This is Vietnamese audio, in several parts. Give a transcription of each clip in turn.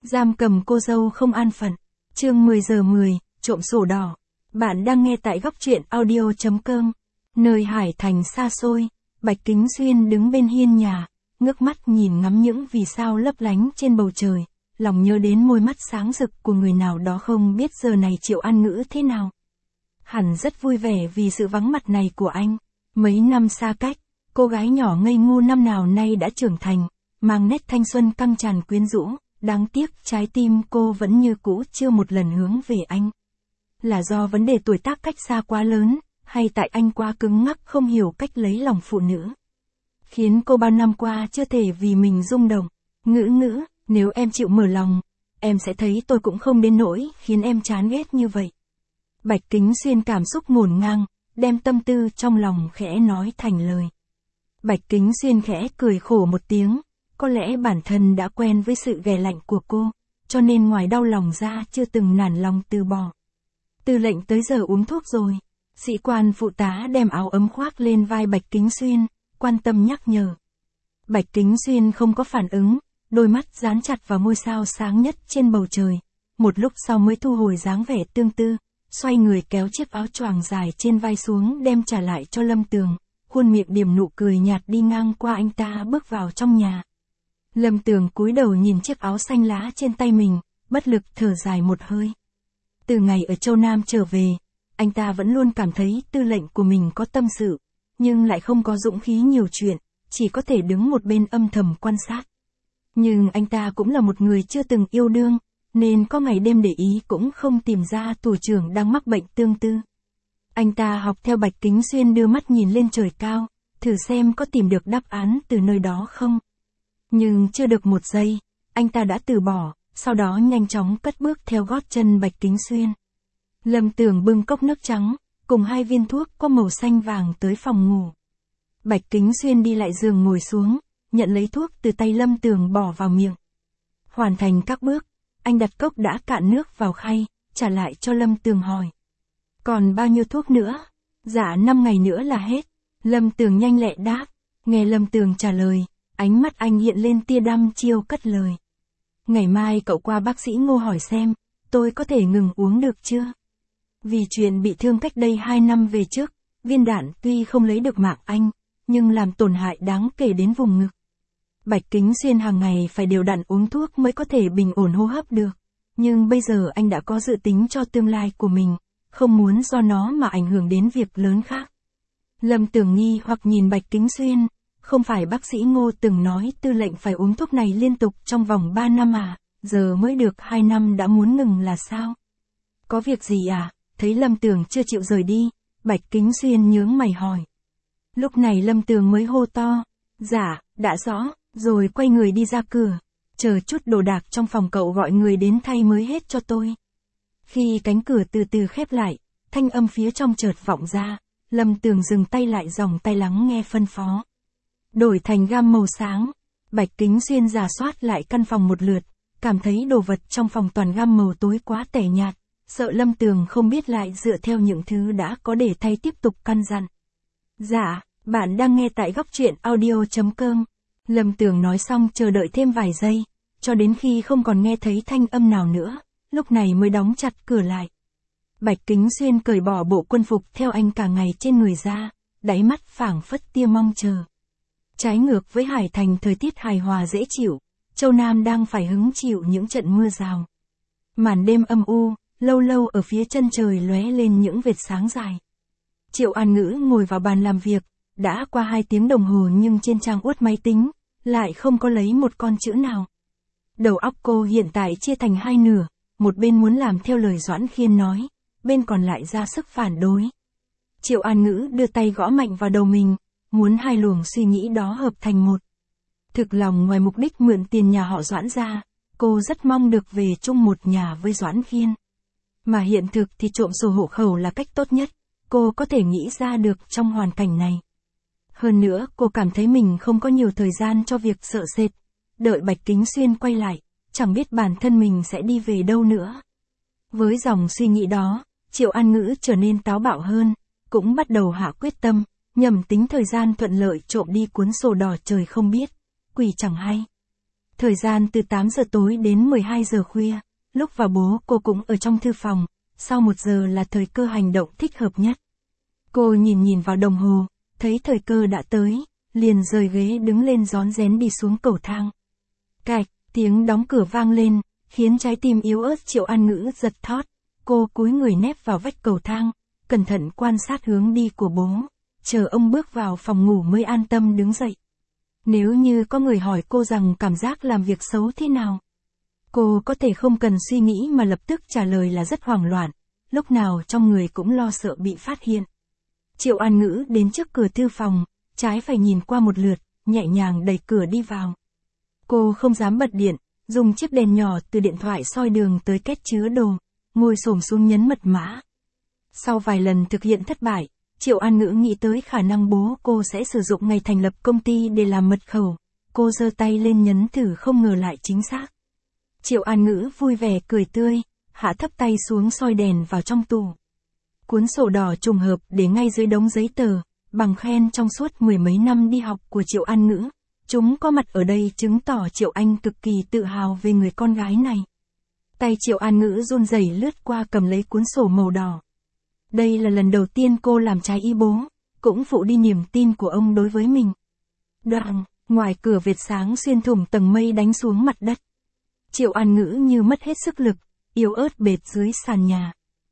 Giam cầm cô dâu không an phận. Chương 10 giờ 10, trộm sổ đỏ. Bạn đang nghe tại góc truyện audio.com. Nơi hải thành xa xôi, Bạch Kính Xuyên đứng bên hiên nhà, ngước mắt nhìn ngắm những vì sao lấp lánh trên bầu trời, lòng nhớ đến môi mắt sáng rực của người nào đó không biết giờ này Triệu An Ngữ thế nào. Hẳn rất vui vẻ vì sự vắng mặt này của anh. Mấy năm xa cách, cô gái nhỏ ngây ngu năm nào nay đã trưởng thành, mang nét thanh xuân căng tràn quyến rũ. Đáng tiếc trái tim cô vẫn như cũ chưa một lần hướng về anh. Là do vấn đề tuổi tác cách xa quá lớn, hay tại anh quá cứng ngắc không hiểu cách lấy lòng phụ nữ. Khiến cô bao năm qua chưa thể vì mình rung động. Ngữ, nếu em chịu mở lòng, em sẽ thấy tôi cũng không đến nỗi khiến em chán ghét như vậy. Bạch Kính Xuyên cảm xúc ngổn ngang, đem tâm tư trong lòng khẽ nói thành lời. Bạch Kính Xuyên khẽ cười khổ một tiếng. Có lẽ bản thân đã quen với sự ghẻ lạnh của cô, cho nên ngoài đau lòng ra chưa từng nản lòng từ bỏ. Tư lệnh tới giờ uống thuốc rồi. Sĩ quan phụ tá đem áo ấm khoác lên vai Bạch Kính Xuyên, quan tâm nhắc nhở. Bạch Kính Xuyên không có phản ứng, đôi mắt dán chặt vào ngôi sao sáng nhất trên bầu trời. Một lúc sau mới thu hồi dáng vẻ tương tư, xoay người kéo chiếc áo choàng dài trên vai xuống đem trả lại cho Lâm Tường, khuôn miệng điềm nụ cười nhạt đi ngang qua anh ta bước vào trong nhà. Lâm Tường cúi đầu nhìn chiếc áo xanh lá trên tay mình, bất lực thở dài một hơi. Từ ngày ở Châu Nam trở về, anh ta vẫn luôn cảm thấy tư lệnh của mình có tâm sự, nhưng lại không có dũng khí nhiều chuyện, chỉ có thể đứng một bên âm thầm quan sát. Nhưng anh ta cũng là một người chưa từng yêu đương, nên có ngày đêm để ý cũng không tìm ra thủ trưởng đang mắc bệnh tương tư. Anh ta học theo Bạch Kính Xuyên đưa mắt nhìn lên trời cao, thử xem có tìm được đáp án từ nơi đó không. Nhưng chưa được một giây, anh ta đã từ bỏ, sau đó nhanh chóng cất bước theo gót chân Bạch Kính Xuyên. Lâm Tường bưng cốc nước trắng, cùng 2 viên thuốc có màu xanh vàng tới phòng ngủ. Bạch Kính Xuyên đi lại giường ngồi xuống, nhận lấy thuốc từ tay Lâm Tường bỏ vào miệng. Hoàn thành các bước, anh đặt cốc đã cạn nước vào khay, trả lại cho Lâm Tường hỏi. Còn bao nhiêu thuốc nữa? Dạ 5 ngày nữa là hết. Lâm Tường nhanh lẹ đáp. Nghe Lâm Tường trả lời, ánh mắt anh hiện lên tia đăm chiêu cất lời. Ngày mai cậu qua bác sĩ Ngô hỏi xem, tôi có thể ngừng uống được chưa? Vì chuyện bị thương cách đây 2 năm về trước, viên đạn tuy không lấy được mạng anh, nhưng làm tổn hại đáng kể đến vùng ngực. Bạch Kính Xuyên hàng ngày phải đều đặn uống thuốc mới có thể bình ổn hô hấp được. Nhưng bây giờ anh đã có dự tính cho tương lai của mình, không muốn do nó mà ảnh hưởng đến việc lớn khác. Lâm Tường nghi hoặc nhìn Bạch Kính Xuyên. Không phải bác sĩ Ngô từng nói tư lệnh phải uống thuốc này liên tục trong vòng 3 năm à, giờ mới được 2 năm đã muốn ngừng là sao? Có việc gì à? Thấy Lâm Tường chưa chịu rời đi, Bạch Kính Xuyên nhướng mày hỏi. Lúc này Lâm Tường mới hô to. Dạ, đã rõ, rồi quay người đi ra cửa. Chờ chút đồ đạc trong phòng cậu gọi người đến thay mới hết cho tôi. Khi cánh cửa từ từ khép lại, thanh âm phía trong chợt vọng ra, Lâm Tường dừng tay lại dòng tay lắng nghe phân phó. Đổi thành gam màu sáng, Bạch Kính Xuyên rà soát lại căn phòng một lượt, cảm thấy đồ vật trong phòng toàn gam màu tối quá tẻ nhạt, sợ Lâm Tường không biết lại dựa theo những thứ đã có để thay tiếp tục căn dặn. Dạ, bạn đang nghe tại góc truyện audio.com. Lâm Tường nói xong chờ đợi thêm vài giây, cho đến khi không còn nghe thấy thanh âm nào nữa, lúc này mới đóng chặt cửa lại. Bạch Kính Xuyên cởi bỏ bộ quân phục theo anh cả ngày trên người ra, đáy mắt phảng phất tia mong chờ. Trái ngược với Hải Thành thời tiết hài hòa dễ chịu, Châu Nam đang phải hứng chịu những trận mưa rào. Màn đêm âm u, lâu lâu ở phía chân trời lóe lên những vệt sáng dài. Triệu An Ngữ ngồi vào bàn làm việc, đã qua 2 tiếng đồng hồ nhưng trên trang uất máy tính, lại không có lấy một con chữ nào. Đầu óc cô hiện tại chia thành 2 nửa, một bên muốn làm theo lời Doãn Khiên nói, bên còn lại ra sức phản đối. Triệu An Ngữ đưa tay gõ mạnh vào đầu mình, muốn 2 luồng suy nghĩ đó hợp thành một. Thực lòng ngoài mục đích mượn tiền nhà họ Doãn ra, cô rất mong được về chung một nhà với Doãn Khiên. Mà hiện thực thì trộm sổ hộ khẩu là cách tốt nhất, cô có thể nghĩ ra được trong hoàn cảnh này. Hơn nữa cô cảm thấy mình không có nhiều thời gian cho việc sợ sệt, đợi Bạch Kính Xuyên quay lại, chẳng biết bản thân mình sẽ đi về đâu nữa. Với dòng suy nghĩ đó, Triệu An Ngữ trở nên táo bạo hơn, cũng bắt đầu hạ quyết tâm, nhằm tính thời gian thuận lợi trộm đi cuốn sổ đỏ trời không biết, quỷ chẳng hay. Thời gian từ 8 giờ tối đến 12 giờ khuya, lúc và bố cô cũng ở trong thư phòng, sau 1 giờ là thời cơ hành động thích hợp nhất. Cô nhìn vào đồng hồ, thấy thời cơ đã tới, liền rời ghế đứng lên rón rén đi xuống cầu thang. Cạch, tiếng đóng cửa vang lên, khiến trái tim yếu ớt Triệu An Ngữ giật thót. Cô cúi người nép vào vách cầu thang, cẩn thận quan sát hướng đi của bố, chờ ông bước vào phòng ngủ mới an tâm đứng dậy. Nếu như có người hỏi cô rằng cảm giác làm việc xấu thế nào, cô có thể không cần suy nghĩ mà lập tức trả lời là rất hoảng loạn, lúc nào trong người cũng lo sợ bị phát hiện. Triệu An Ngữ đến trước cửa thư phòng, trái phải nhìn qua một lượt, nhẹ nhàng đẩy cửa đi vào. Cô không dám bật điện, dùng chiếc đèn nhỏ từ điện thoại soi đường tới két chứa đồ, ngồi xổm xuống nhấn mật mã. Sau vài lần thực hiện thất bại, Triệu An Ngữ nghĩ tới khả năng bố cô sẽ sử dụng ngày thành lập công ty để làm mật khẩu. Cô giơ tay lên nhấn thử không ngờ lại chính xác. Triệu An Ngữ vui vẻ cười tươi, hạ thấp tay xuống soi đèn vào trong tủ. Cuốn sổ đỏ trùng hợp để ngay dưới đống giấy tờ, bằng khen trong suốt 10 mấy năm đi học của Triệu An Ngữ. Chúng có mặt ở đây chứng tỏ Triệu Anh cực kỳ tự hào về người con gái này. Tay Triệu An Ngữ run rẩy lướt qua cầm lấy cuốn sổ màu đỏ. Đây là lần đầu tiên cô làm trái ý bố, cũng phụ đi niềm tin của ông đối với mình. Đoạn, ngoài cửa vệt sáng xuyên thủng tầng mây đánh xuống mặt đất. Triệu An Ngữ như mất hết sức lực, yếu ớt bệt dưới sàn nhà.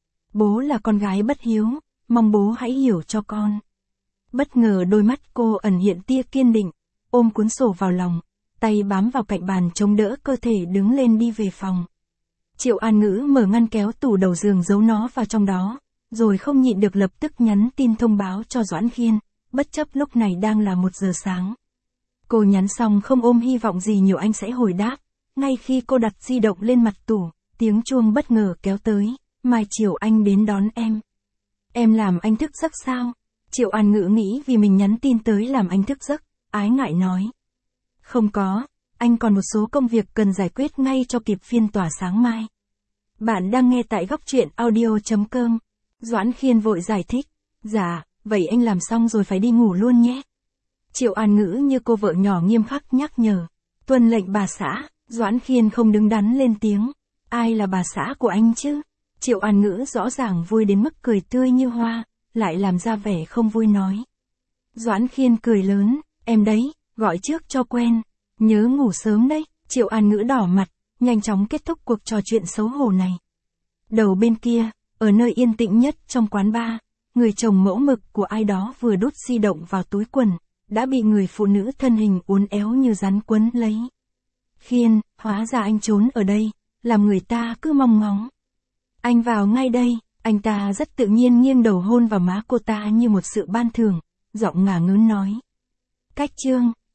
Bố là con gái bất hiếu, mong bố hãy hiểu cho con. Bất ngờ đôi mắt cô ẩn hiện tia kiên định, ôm cuốn sổ vào lòng, tay bám vào cạnh bàn chống đỡ cơ thể đứng lên đi về phòng. Triệu An Ngữ mở ngăn kéo tủ đầu giường giấu nó vào trong đó, rồi không nhịn được lập tức nhắn tin thông báo cho Doãn Khiên, bất chấp lúc này đang là 1 giờ sáng. Cô nhắn xong không ôm hy vọng gì nhiều anh sẽ hồi đáp, ngay khi cô đặt di động lên mặt tủ, tiếng chuông bất ngờ kéo tới, mai chiều anh đến đón em. Em làm anh thức giấc sao? Triệu An Ngữ nghĩ vì mình nhắn tin tới làm anh thức giấc, ái ngại nói. Không có, anh còn một số công việc cần giải quyết ngay cho kịp phiên tòa sáng mai. Bạn đang nghe tại góc truyện audio.com. Doãn Khiên vội giải thích. Dạ, vậy anh làm xong rồi phải đi ngủ luôn nhé. Triệu An Ngữ như cô vợ nhỏ nghiêm khắc nhắc nhở. Tuân lệnh bà xã. Doãn Khiên không đứng đắn lên tiếng. Ai là bà xã của anh chứ? Triệu An Ngữ rõ ràng vui đến mức cười tươi như hoa, lại làm ra vẻ không vui nói. Doãn Khiên cười lớn. Em đấy, gọi trước cho quen. Nhớ ngủ sớm đấy. Triệu An Ngữ đỏ mặt, nhanh chóng kết thúc cuộc trò chuyện xấu hổ này. Đầu bên kia, ở nơi yên tĩnh nhất trong quán bar, người chồng mẫu mực của ai đó vừa đút di động vào túi quần, đã bị người phụ nữ thân hình uốn éo như rắn quấn lấy. Khiên, hóa ra anh trốn ở đây, làm người ta cứ mong ngóng. Anh vào ngay đây, anh ta rất tự nhiên nghiêng đầu hôn vào má cô ta như một sự ban thưởng, giọng ngả ngớn nói. Cách chương